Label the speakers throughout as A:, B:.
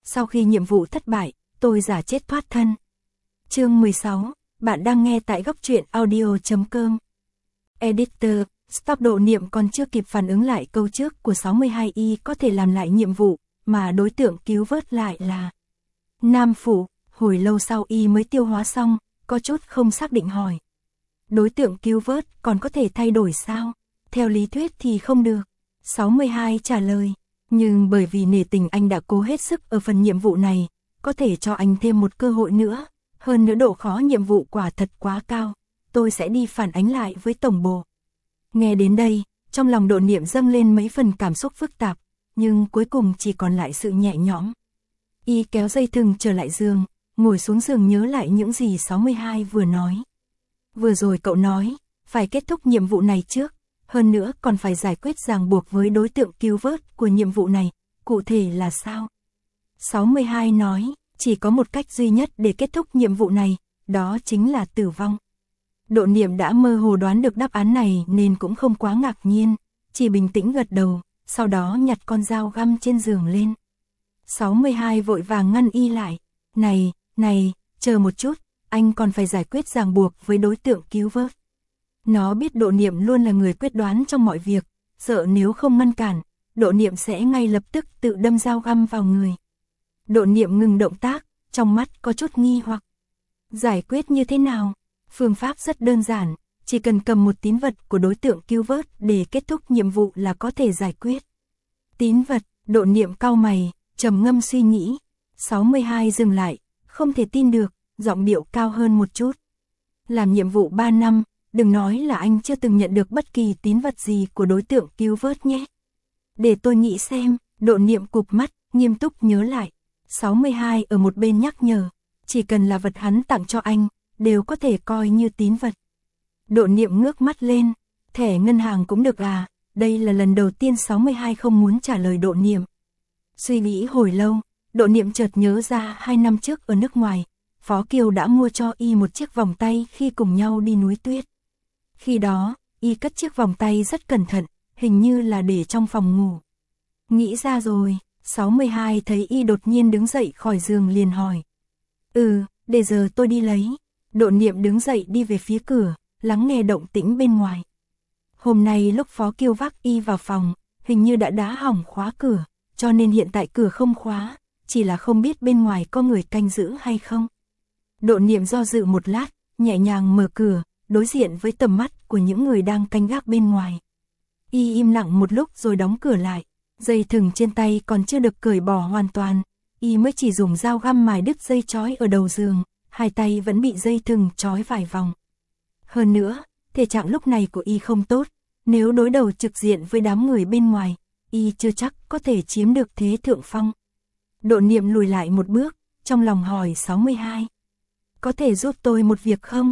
A: Sau khi nhiệm vụ thất bại, tôi giả chết thoát thân. Chương 16, bạn đang nghe tại góc truyện audio.com. Editor, stop. Độ niệm còn chưa kịp phản ứng lại câu trước của 62Y có thể làm lại nhiệm vụ, mà đối tượng cứu vớt lại là Nam Phủ. Hồi lâu sau Y mới tiêu hóa xong, có chút không xác định hỏi. Đối tượng cứu vớt còn có thể thay đổi sao? Theo lý thuyết thì không được. 62 trả lời. Nhưng bởi vì nể tình anh đã cố hết sức ở phần nhiệm vụ này, có thể cho anh thêm một cơ hội nữa. Hơn nữa độ khó nhiệm vụ quả thật quá cao. Tôi sẽ đi phản ánh lại với tổng bộ. Nghe đến đây, trong lòng Độ Niệm dâng lên mấy phần cảm xúc phức tạp, nhưng cuối cùng chỉ còn lại sự nhẹ nhõm. Y kéo dây thừng trở lại giường, ngồi xuống giường nhớ lại những gì 62 vừa nói. Vừa rồi cậu nói, phải kết thúc nhiệm vụ này trước, hơn nữa còn phải giải quyết ràng buộc với đối tượng cứu vớt của nhiệm vụ này, cụ thể là sao? 62 nói, chỉ có một cách duy nhất để kết thúc nhiệm vụ này, đó chính là tử vong. Độ Niệm đã mơ hồ đoán được đáp án này nên cũng không quá ngạc nhiên, chỉ bình tĩnh gật đầu, sau đó nhặt con dao găm trên giường lên. 62 vội vàng ngăn Y lại, này, chờ một chút, anh còn phải giải quyết ràng buộc với đối tượng cứu vớt. Nó biết Độ Niệm luôn là người quyết đoán trong mọi việc, sợ nếu không ngăn cản, Độ Niệm sẽ ngay lập tức tự đâm dao găm vào người. Độ Niệm ngừng động tác, trong mắt có chút nghi hoặc. Giải quyết như thế nào? Phương pháp rất đơn giản, chỉ cần cầm một tín vật của đối tượng cứu vớt để kết thúc nhiệm vụ là có thể giải quyết. Tín vật, Độ Niệm cau mày, trầm ngâm suy nghĩ. 62 dừng lại, không thể tin được, giọng điệu cao hơn một chút. Làm nhiệm vụ 3 năm, đừng nói là anh chưa từng nhận được bất kỳ tín vật gì của đối tượng cứu vớt nhé. Để tôi nghĩ xem, Độ Niệm cụp mắt, nghiêm túc nhớ lại. 62 ở một bên nhắc nhở, chỉ cần là vật hắn tặng cho anh, đều có thể coi như tín vật. Độ Niệm ngước mắt lên, thẻ ngân hàng cũng được à? Đây là lần đầu tiên 62 không muốn trả lời Độ Niệm. Suy nghĩ hồi lâu, Độ Niệm chợt nhớ ra 2 năm trước ở nước ngoài, Phó Kiều đã mua cho Y một chiếc vòng tay khi cùng nhau đi núi tuyết. Khi đó, Y cất chiếc vòng tay rất cẩn thận, hình như là để trong phòng ngủ. Nghĩ ra rồi, 62 thấy Y đột nhiên đứng dậy khỏi giường liền hỏi. Để giờ tôi đi lấy. Độ Niệm đứng dậy đi về phía cửa, lắng nghe động tĩnh bên ngoài. Hôm nay lúc Phó Kiều vác Y vào phòng, hình như đã đá hỏng khóa cửa, cho nên hiện tại cửa không khóa, chỉ là không biết bên ngoài có người canh giữ hay không. Độ Niệm do dự một lát, nhẹ nhàng mở cửa, đối diện với tầm mắt của những người đang canh gác bên ngoài. Y im lặng một lúc rồi đóng cửa lại, dây thừng trên tay còn chưa được cởi bỏ hoàn toàn, Y mới chỉ dùng dao găm mài đứt dây trói ở đầu giường, hai tay vẫn bị dây thừng trói vài vòng. Hơn nữa, thể trạng lúc này của Y không tốt, nếu đối đầu trực diện với đám người bên ngoài, Y chưa chắc có thể chiếm được thế thượng phong. Độ Niệm lùi lại một bước, trong lòng hỏi 62. Có thể giúp tôi một việc không?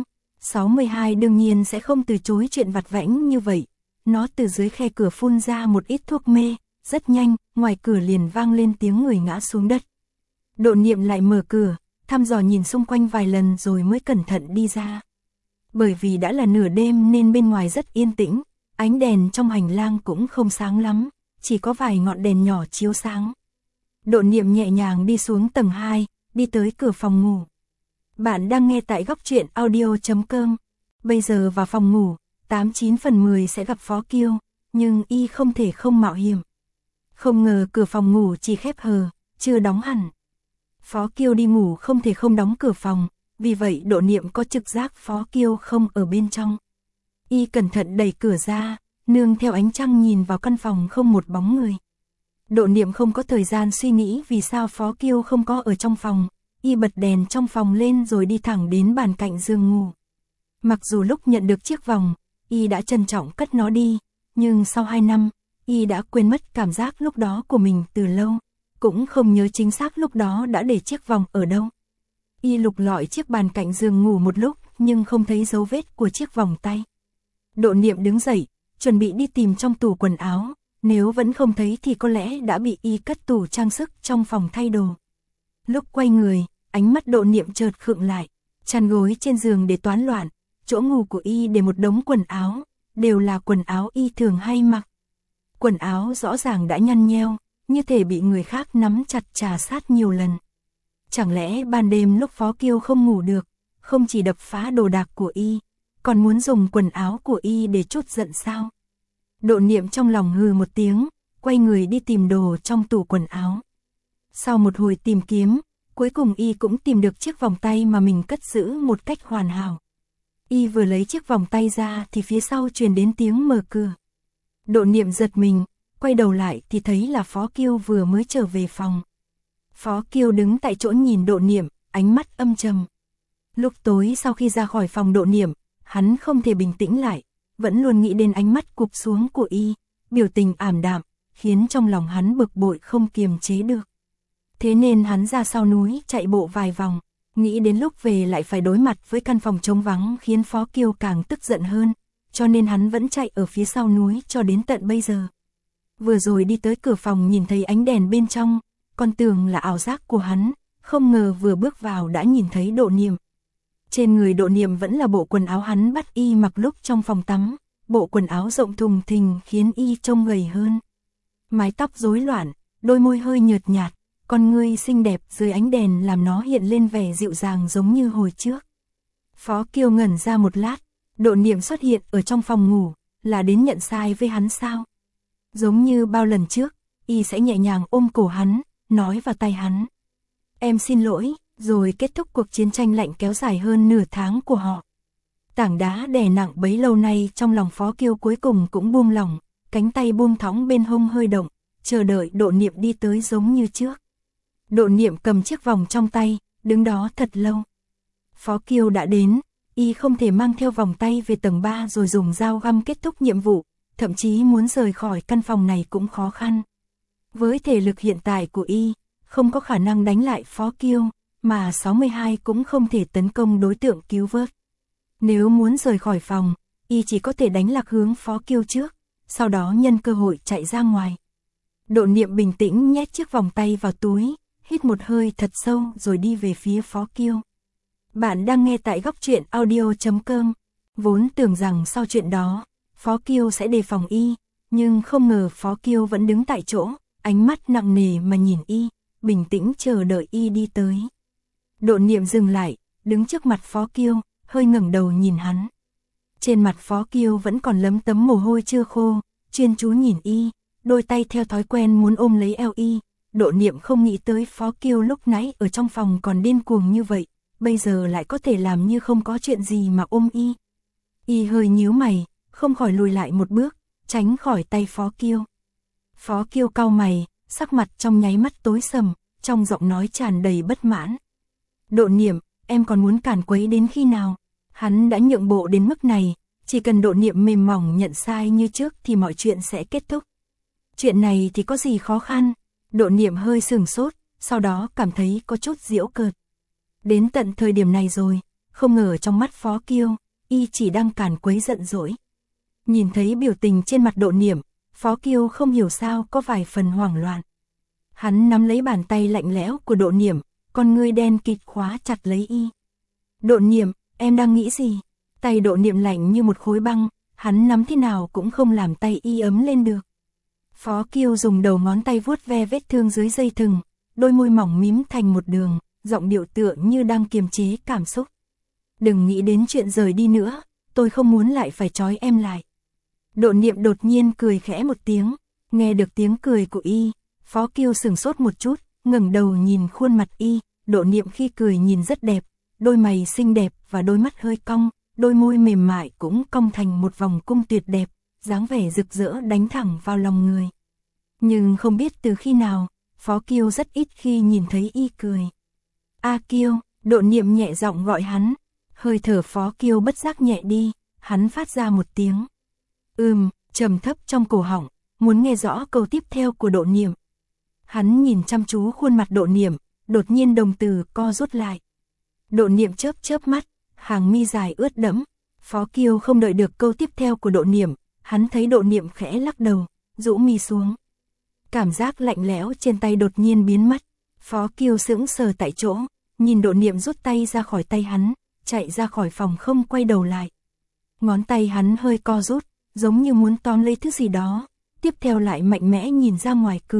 A: 62 đương nhiên sẽ không từ chối chuyện vặt vãnh như vậy. Nó từ dưới khe cửa phun ra một ít thuốc mê, rất nhanh, ngoài cửa liền vang lên tiếng người ngã xuống đất. Độ Niệm lại mở cửa, thăm dò nhìn xung quanh vài lần rồi mới cẩn thận đi ra. Bởi vì đã là nửa đêm nên bên ngoài rất yên tĩnh, ánh đèn trong hành lang cũng không sáng lắm, chỉ có vài ngọn đèn nhỏ chiếu sáng. Độ Niệm nhẹ nhàng đi xuống tầng 2, đi tới cửa phòng ngủ. Bạn đang nghe tại góc truyện audio.com. Bây giờ vào phòng ngủ, 89 phần 10 sẽ gặp Phó Kiều, nhưng Y không thể không mạo hiểm. Không ngờ cửa phòng ngủ chỉ khép hờ, chưa đóng hẳn. Phó Kiều đi ngủ không thể không đóng cửa phòng, vì vậy Độ Niệm có trực giác Phó Kiều không ở bên trong. Y cẩn thận đẩy cửa ra, nương theo ánh trăng nhìn vào căn phòng không một bóng người. Độ Niệm không có thời gian suy nghĩ vì sao Phó Kiều không có ở trong phòng. Y bật đèn trong phòng lên rồi đi thẳng đến bàn cạnh giường ngủ. Mặc dù lúc nhận được chiếc vòng, Y đã trân trọng cất nó đi, nhưng sau 2 năm, Y đã quên mất cảm giác lúc đó của mình từ lâu, cũng không nhớ chính xác lúc đó đã để chiếc vòng ở đâu. Y lục lọi chiếc bàn cạnh giường ngủ một lúc nhưng không thấy dấu vết của chiếc vòng tay. Độ Niệm đứng dậy, chuẩn bị đi tìm trong tủ quần áo, nếu vẫn không thấy thì có lẽ đã bị Y cất tủ trang sức trong phòng thay đồ. Lúc quay người, ánh mắt Độ Niệm chợt khựng lại, chăn gối trên giường để toán loạn, chỗ ngủ của Y để một đống quần áo, đều là quần áo Y thường hay mặc. Quần áo rõ ràng đã nhăn nheo, như thể bị người khác nắm chặt trà sát nhiều lần. Chẳng lẽ ban đêm lúc Phó Kiêu không ngủ được, không chỉ đập phá đồ đạc của y, còn muốn dùng quần áo của y để trút giận sao? Độ Niệm trong lòng hừ một tiếng, quay người đi tìm đồ trong tủ quần áo. Sau một hồi tìm kiếm, cuối cùng y cũng tìm được chiếc vòng tay mà mình cất giữ một cách hoàn hảo. Y vừa lấy chiếc vòng tay ra thì phía sau truyền đến tiếng mở cửa. Độ Niệm giật mình, quay đầu lại thì thấy là Phó Kiêu vừa mới trở về phòng. Phó Kiêu đứng tại chỗ nhìn Độ Niệm, ánh mắt âm trầm. Lúc tối sau khi ra khỏi phòng Độ Niệm, hắn không thể bình tĩnh lại, vẫn luôn nghĩ đến ánh mắt cụp xuống của y, biểu tình ảm đạm, khiến trong lòng hắn bực bội không kiềm chế được. Thế nên hắn ra sau núi chạy bộ vài vòng, nghĩ đến lúc về lại phải đối mặt với căn phòng trống vắng khiến Phó Kiêu càng tức giận hơn, cho nên hắn vẫn chạy ở phía sau núi cho đến tận bây giờ. Vừa rồi đi tới cửa phòng nhìn thấy ánh đèn bên trong, còn tưởng là ảo giác của hắn, không ngờ vừa bước vào đã nhìn thấy Độ Niệm. Trên người Độ Niệm vẫn là bộ quần áo hắn bắt y mặc lúc trong phòng tắm, bộ quần áo rộng thùng thình khiến y trông gầy hơn. Mái tóc rối loạn, đôi môi hơi nhợt nhạt, con ngươi xinh đẹp dưới ánh đèn làm nó hiện lên vẻ dịu dàng giống như hồi trước. Phó Kiêu ngẩn ra một lát, Độ Niệm xuất hiện ở trong phòng ngủ, là đến nhận sai với hắn sao? Giống như bao lần trước, y sẽ nhẹ nhàng ôm cổ hắn, nói vào tai hắn: "Em xin lỗi", rồi kết thúc cuộc chiến tranh lạnh kéo dài hơn nửa tháng của họ. Tảng đá đè nặng bấy lâu nay trong lòng Phó Kiêu cuối cùng cũng buông lỏng, cánh tay buông thõng bên hông hơi động, chờ đợi Độ Niệm đi tới giống như trước. Độ Niệm cầm chiếc vòng trong tay, đứng đó thật lâu. Phó Kiêu đã đến, y không thể mang theo vòng tay về tầng 3 rồi dùng dao găm kết thúc nhiệm vụ, thậm chí muốn rời khỏi căn phòng này cũng khó khăn. Với thể lực hiện tại của y, không có khả năng đánh lại Phó Kiêu, mà 62 cũng không thể tấn công đối tượng cứu vớt. Nếu muốn rời khỏi phòng, y chỉ có thể đánh lạc hướng Phó Kiêu trước, sau đó nhân cơ hội chạy ra ngoài. Độ Niệm bình tĩnh nhét chiếc vòng tay vào túi, hít một hơi thật sâu rồi đi về phía Phó Kiêu. Bạn đang nghe tại góc truyện audio.com. Vốn tưởng rằng sau chuyện đó, Phó Kiêu sẽ đề phòng y, nhưng không ngờ Phó Kiêu vẫn đứng tại chỗ, ánh mắt nặng nề mà nhìn y, bình tĩnh chờ đợi y đi tới. Độ Niệm dừng lại, đứng trước mặt Phó Kiêu, hơi ngẩng đầu nhìn hắn. Trên mặt Phó Kiêu vẫn còn lấm tấm mồ hôi chưa khô, chuyên chú nhìn y, đôi tay theo thói quen muốn ôm lấy eo y. Độ Niệm không nghĩ tới Phó Kiêu lúc nãy ở trong phòng còn điên cuồng như vậy, bây giờ lại có thể làm như không có chuyện gì mà ôm y. Y hơi nhíu mày, không khỏi lùi lại một bước, tránh khỏi tay Phó Kiêu. Phó Kiêu cau mày, sắc mặt trong nháy mắt tối sầm, trong giọng nói tràn đầy bất mãn. Độ Niệm, em còn muốn cản quấy đến khi nào? Hắn đã nhượng bộ đến mức này, chỉ cần Độ Niệm mềm mỏng nhận sai như trước thì mọi chuyện sẽ kết thúc. Chuyện này thì có gì khó khăn? Độ Niệm hơi sửng sốt, sau đó cảm thấy có chút giễu cợt. Đến tận thời điểm này rồi, không ngờ trong mắt Phó Kiêu, y chỉ đang cản quấy giận dỗi. Nhìn thấy biểu tình trên mặt Độ Niệm, Phó Kiêu không hiểu sao có vài phần hoảng loạn. Hắn nắm lấy bàn tay lạnh lẽo của Độ Niệm, con ngươi đen kịt khóa chặt lấy y. Độ Niệm, em đang nghĩ gì? Tay Độ Niệm lạnh như một khối băng, hắn nắm thế nào cũng không làm tay y ấm lên được. Phó Kiêu dùng đầu ngón tay vuốt ve vết thương dưới dây thừng, đôi môi mỏng mím thành một đường, giọng điệu tựa như đang kiềm chế cảm xúc. Đừng nghĩ đến chuyện rời đi nữa, tôi không muốn lại phải trói em lại. Độ Niệm đột nhiên cười khẽ một tiếng, nghe được tiếng cười của y, Phó Kiêu sửng sốt một chút, ngẩng đầu nhìn khuôn mặt y, Độ Niệm khi cười nhìn rất đẹp, đôi mày xinh đẹp và đôi mắt hơi cong, đôi môi mềm mại cũng cong thành một vòng cung tuyệt đẹp, dáng vẻ rực rỡ đánh thẳng vào lòng người. Nhưng không biết từ khi nào, Phó Kiêu rất ít khi nhìn thấy y cười. A Kiêu, Độ Niệm nhẹ giọng gọi hắn, hơi thở Phó Kiêu bất giác nhẹ đi, hắn phát ra một tiếng trầm thấp trong cổ họng, muốn nghe rõ câu tiếp theo của Độ Niệm. Hắn nhìn chăm chú khuôn mặt Độ Niệm, đột nhiên đồng tử co rút lại. Độ Niệm chớp chớp mắt, hàng mi dài ướt đẫm. Phó Kiêu không đợi được câu tiếp theo của Độ Niệm, hắn thấy Độ Niệm khẽ lắc đầu, rũ mi xuống. Cảm giác lạnh lẽo trên tay đột nhiên biến mất. Phó Kiêu sững sờ tại chỗ, nhìn Độ Niệm rút tay ra khỏi tay hắn, chạy ra khỏi phòng không quay đầu lại. Ngón tay hắn hơi co rút, giống như muốn tóm lấy thứ gì đó, tiếp theo lại mạnh mẽ nhìn ra ngoài cửa,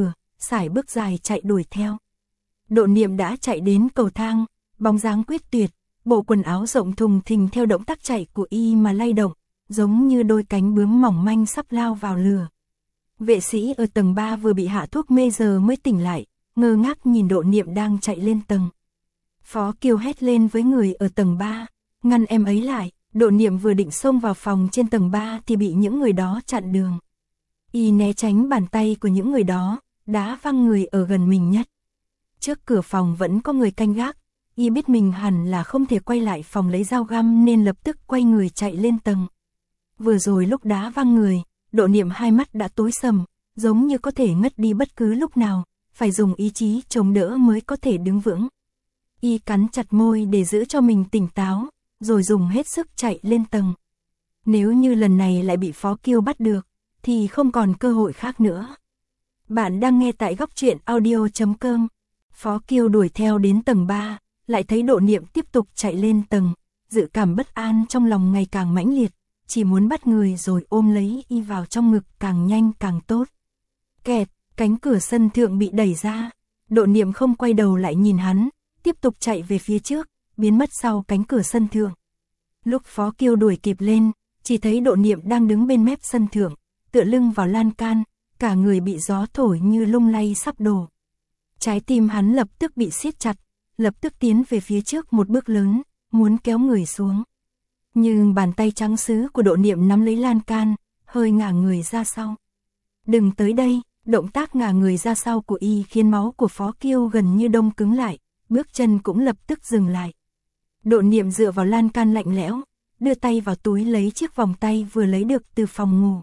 A: sải bước dài chạy đuổi theo. Độ Niệm đã chạy đến cầu thang, bóng dáng quyết tuyệt, bộ quần áo rộng thùng thình theo động tác chạy của y mà lay động, giống như đôi cánh bướm mỏng manh sắp lao vào lửa. Vệ sĩ ở tầng 3 vừa bị hạ thuốc mê giờ mới tỉnh lại, ngơ ngác nhìn Độ Niệm đang chạy lên tầng. Phó Kiều hét lên với người ở tầng 3, ngăn em ấy lại. Độ Niệm vừa định xông vào phòng trên tầng 3 thì bị những người đó chặn đường. Y né tránh bàn tay của những người đó, đá văng người ở gần mình nhất. Trước cửa phòng vẫn có người canh gác, y biết mình hẳn là không thể quay lại phòng lấy dao găm nên lập tức quay người chạy lên tầng. Vừa rồi lúc đá văng người, Độ Niệm hai mắt đã tối sầm, giống như có thể ngất đi bất cứ lúc nào, phải dùng ý chí chống đỡ mới có thể đứng vững. Y cắn chặt môi để giữ cho mình tỉnh táo, rồi dùng hết sức chạy lên tầng. Nếu như lần này lại bị Phó Kiều bắt được, thì không còn cơ hội khác nữa. Bạn đang nghe tại góc truyện audio.com. Phó Kiều đuổi theo đến tầng 3, lại thấy Độ Niệm tiếp tục chạy lên tầng, dự cảm bất an trong lòng ngày càng mãnh liệt, chỉ muốn bắt người rồi ôm lấy y vào trong ngực càng nhanh càng tốt. Kẹt, cánh cửa sân thượng bị đẩy ra, Độ Niệm không quay đầu lại nhìn hắn, tiếp tục chạy về phía trước, biến mất sau cánh cửa sân thượng. Lúc Phó Kiều đuổi kịp lên, chỉ thấy Độ Niệm đang đứng bên mép sân thượng, tựa lưng vào lan can, cả người bị gió thổi như lung lay sắp đổ. Trái tim hắn lập tức bị siết chặt, lập tức tiến về phía trước một bước lớn, muốn kéo người xuống. Nhưng bàn tay trắng sứ của Độ Niệm nắm lấy lan can, hơi ngả người ra sau. Đừng tới đây, động tác ngả người ra sau của y khiến máu của Phó Kiều gần như đông cứng lại, bước chân cũng lập tức dừng lại. Độ Niệm dựa vào lan can lạnh lẽo, đưa tay vào túi lấy chiếc vòng tay vừa lấy được từ phòng ngủ.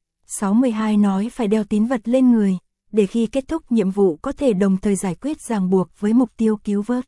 A: 612 nói phải đeo tín vật lên người, để khi kết thúc nhiệm vụ có thể đồng thời giải quyết ràng buộc với mục tiêu cứu vớt.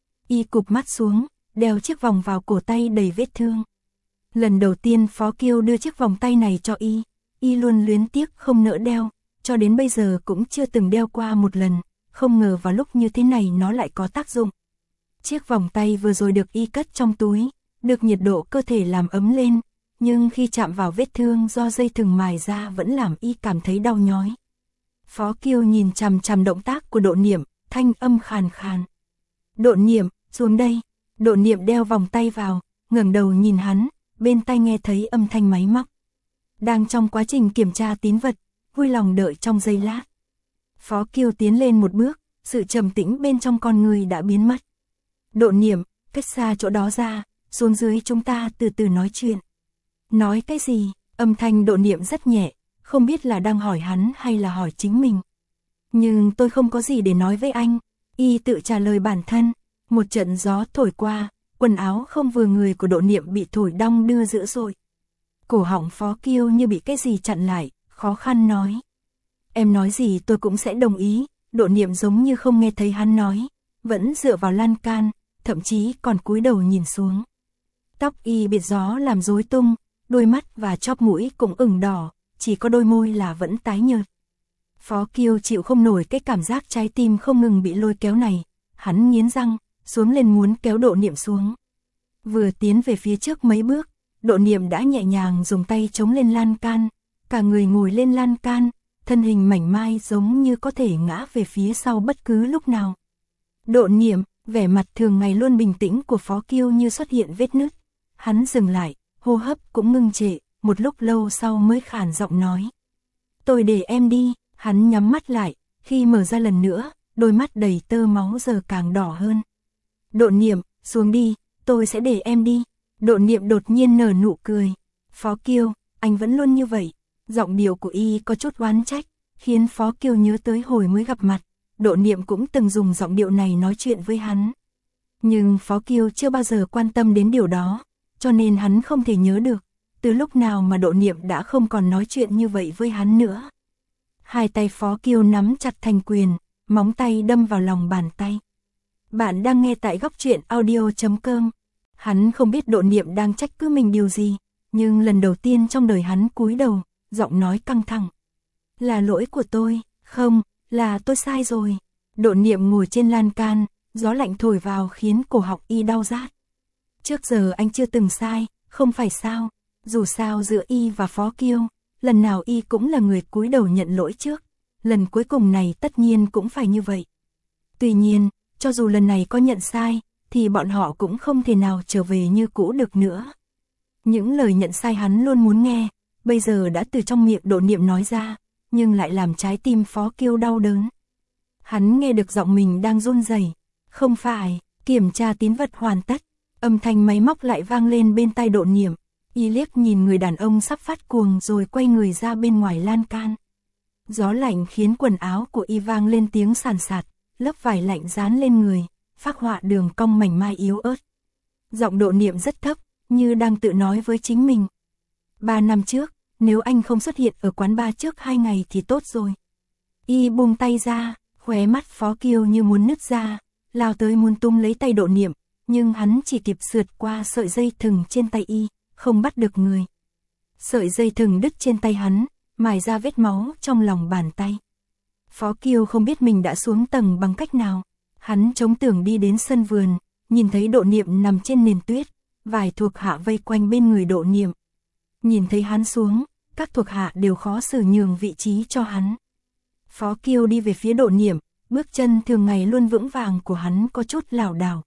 A: Y cụp mắt xuống, đeo chiếc vòng vào cổ tay đầy vết thương. Lần đầu tiên Phó Kiều đưa chiếc vòng tay này cho y luôn luyến tiếc không nỡ đeo, cho đến bây giờ cũng chưa từng đeo qua một lần, không ngờ vào lúc như thế này nó lại có tác dụng. Chiếc vòng tay vừa rồi được y cất trong túi, được nhiệt độ cơ thể làm ấm lên, nhưng khi chạm vào vết thương do dây thừng mài ra vẫn làm y cảm thấy đau nhói. Phó Kiều nhìn chằm chằm động tác của Độ Niệm, thanh âm khàn khàn. Độ Niệm, xuống đây. Độ Niệm đeo vòng tay vào, ngẩng đầu nhìn hắn, bên tai nghe thấy âm thanh máy móc. Đang trong quá trình kiểm tra tín vật, vui lòng đợi trong giây lát. Phó Kiều tiến lên một bước, sự trầm tĩnh bên trong con người đã biến mất. Độ Niệm, cách xa chỗ đó ra, xuống dưới chúng ta từ từ nói chuyện. Nói cái gì? Âm thanh Độ Niệm rất nhẹ, không biết là đang hỏi hắn hay là hỏi chính mình. Nhưng tôi không có gì để nói với anh, y tự trả lời bản thân. Một trận gió thổi qua, quần áo không vừa người của Độ Niệm bị thổi đong đưa dữ dội. Cổ họng Phó Kiều như bị cái gì chặn lại, khó khăn nói. Em nói gì tôi cũng sẽ đồng ý. Độ Niệm giống như không nghe thấy hắn nói, vẫn dựa vào lan can, thậm chí còn cúi đầu nhìn xuống. Tóc y bị gió làm rối tung, đôi mắt và chóp mũi cũng ửng đỏ, chỉ có đôi môi là vẫn tái nhợt. Phó Kiều chịu không nổi cái cảm giác trái tim không ngừng bị lôi kéo này, hắn nghiến răng, xuống lên muốn kéo Độ Niệm xuống. Vừa tiến về phía trước mấy bước, Độ Niệm đã nhẹ nhàng dùng tay chống lên lan can, cả người ngồi lên lan can, thân hình mảnh mai giống như có thể ngã về phía sau bất cứ lúc nào. Độ Niệm, vẻ mặt thường ngày luôn bình tĩnh của Phó Kiều như xuất hiện vết nứt. Hắn dừng lại, hô hấp cũng ngưng trệ, một lúc lâu sau mới khàn giọng nói. Tôi để em đi. Hắn nhắm mắt lại, khi mở ra lần nữa, đôi mắt đầy tơ máu giờ càng đỏ hơn. Độ Niệm, xuống đi, tôi sẽ để em đi. Độ Niệm đột nhiên nở nụ cười. Phó Kiều, anh vẫn luôn như vậy. Giọng điệu của y có chút oán trách, khiến Phó Kiều nhớ tới hồi mới gặp mặt. Độ Niệm cũng từng dùng giọng điệu này nói chuyện với hắn. Nhưng Phó Kiều chưa bao giờ quan tâm đến điều đó, cho nên hắn không thể nhớ được, từ lúc nào mà Độ Niệm đã không còn nói chuyện như vậy với hắn nữa. Hai tay Phó Kiều nắm chặt thành quyền, móng tay đâm vào lòng bàn tay. Bạn đang nghe tại góc truyện audio.com. Hắn không biết Độ Niệm đang trách cứ mình điều gì, nhưng lần đầu tiên trong đời hắn cúi đầu, giọng nói căng thẳng. Là lỗi của tôi, không, là tôi sai rồi. Độ Niệm ngồi trên lan can, gió lạnh thổi vào khiến cổ họng y đau rát. Trước giờ anh chưa từng sai, không phải sao? Dù sao giữa y và Phó Kiều, lần nào y cũng là người cúi đầu nhận lỗi trước. lần cuối cùng này tất nhiên cũng phải như vậy. Tuy nhiên, cho dù lần này có nhận sai, thì bọn họ cũng không thể nào trở về như cũ được nữa. Những lời nhận sai hắn luôn muốn nghe, bây giờ đã từ trong miệng Độ Niệm nói ra, nhưng lại làm trái tim Phó Kiêu đau đớn. Hắn nghe được giọng mình đang run rẩy. Không phải, kiểm tra tín vật hoàn tất, âm thanh máy móc lại vang lên bên tai Độ Niệm. Y liếc nhìn người đàn ông sắp phát cuồng rồi quay người ra bên ngoài lan can. Gió lạnh khiến quần áo của y vang lên tiếng sàn sạt, lớp vải lạnh dán lên người, phác họa đường cong mảnh mai yếu ớt. Giọng Độ Niệm rất thấp, như đang tự nói với chính mình. 3 năm trước, nếu anh không xuất hiện ở quán bar trước 2 ngày thì tốt rồi. Y buông tay ra, khóe mắt Phó Kiêu như muốn nứt ra, lao tới muốn túm lấy tay Độ Niệm, nhưng hắn chỉ kịp sượt qua sợi dây thừng trên tay y, không bắt được người. Sợi dây thừng đứt trên tay hắn, mài ra vết máu trong lòng bàn tay. Phó Kiêu không biết mình đã xuống tầng bằng cách nào. Hắn chống tường đi đến sân vườn, nhìn thấy Độ Niệm nằm trên nền tuyết, vài thuộc hạ vây quanh bên người Độ Niệm. Nhìn thấy hắn xuống, các thuộc hạ đều khó xử nhường vị trí cho hắn. Phó Kiêu đi về phía Độ Niệm, bước chân thường ngày luôn vững vàng của hắn có chút lảo đảo.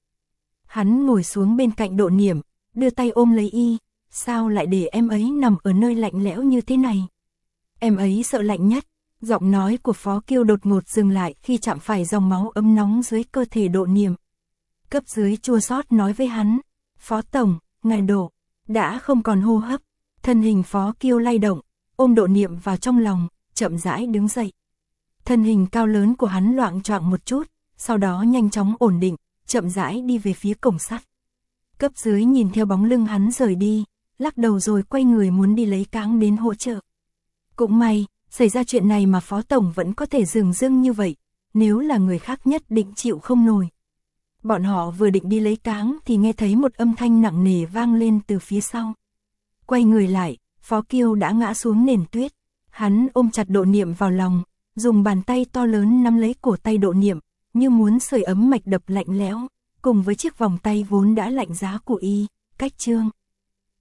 A: Hắn ngồi xuống bên cạnh Độ Niệm, đưa tay ôm lấy y. Sao lại để em ấy nằm ở nơi lạnh lẽo như thế này? Em ấy sợ lạnh nhất. Giọng nói của Phó Kiêu đột ngột dừng lại khi chạm phải dòng máu ấm nóng dưới cơ thể Độ Niệm. Cấp dưới chua xót nói với hắn, Phó Tổng, ngài Độ, đã không còn hô hấp. Thân hình Phó Kiêu lay động, ôm Độ Niệm vào trong lòng, chậm rãi đứng dậy. Thân hình cao lớn của hắn loạng choạng một chút, sau đó nhanh chóng ổn định, chậm rãi đi về phía cổng sắt. Cấp dưới nhìn theo bóng lưng hắn rời đi, lắc đầu rồi quay người muốn đi lấy cáng đến hỗ trợ. Cũng may, xảy ra chuyện này mà Phó Tổng vẫn có thể dừng dưng như vậy, nếu là người khác nhất định chịu không nổi. Bọn họ vừa định đi lấy cáng thì nghe thấy một âm thanh nặng nề vang lên từ phía sau. Quay người lại, Phó Kiêu đã ngã xuống nền tuyết. Hắn ôm chặt Độ Niệm vào lòng, dùng bàn tay to lớn nắm lấy cổ tay Độ Niệm, như muốn sưởi ấm mạch đập lạnh lẽo, cùng với chiếc vòng tay vốn đã lạnh giá của y, cách chương.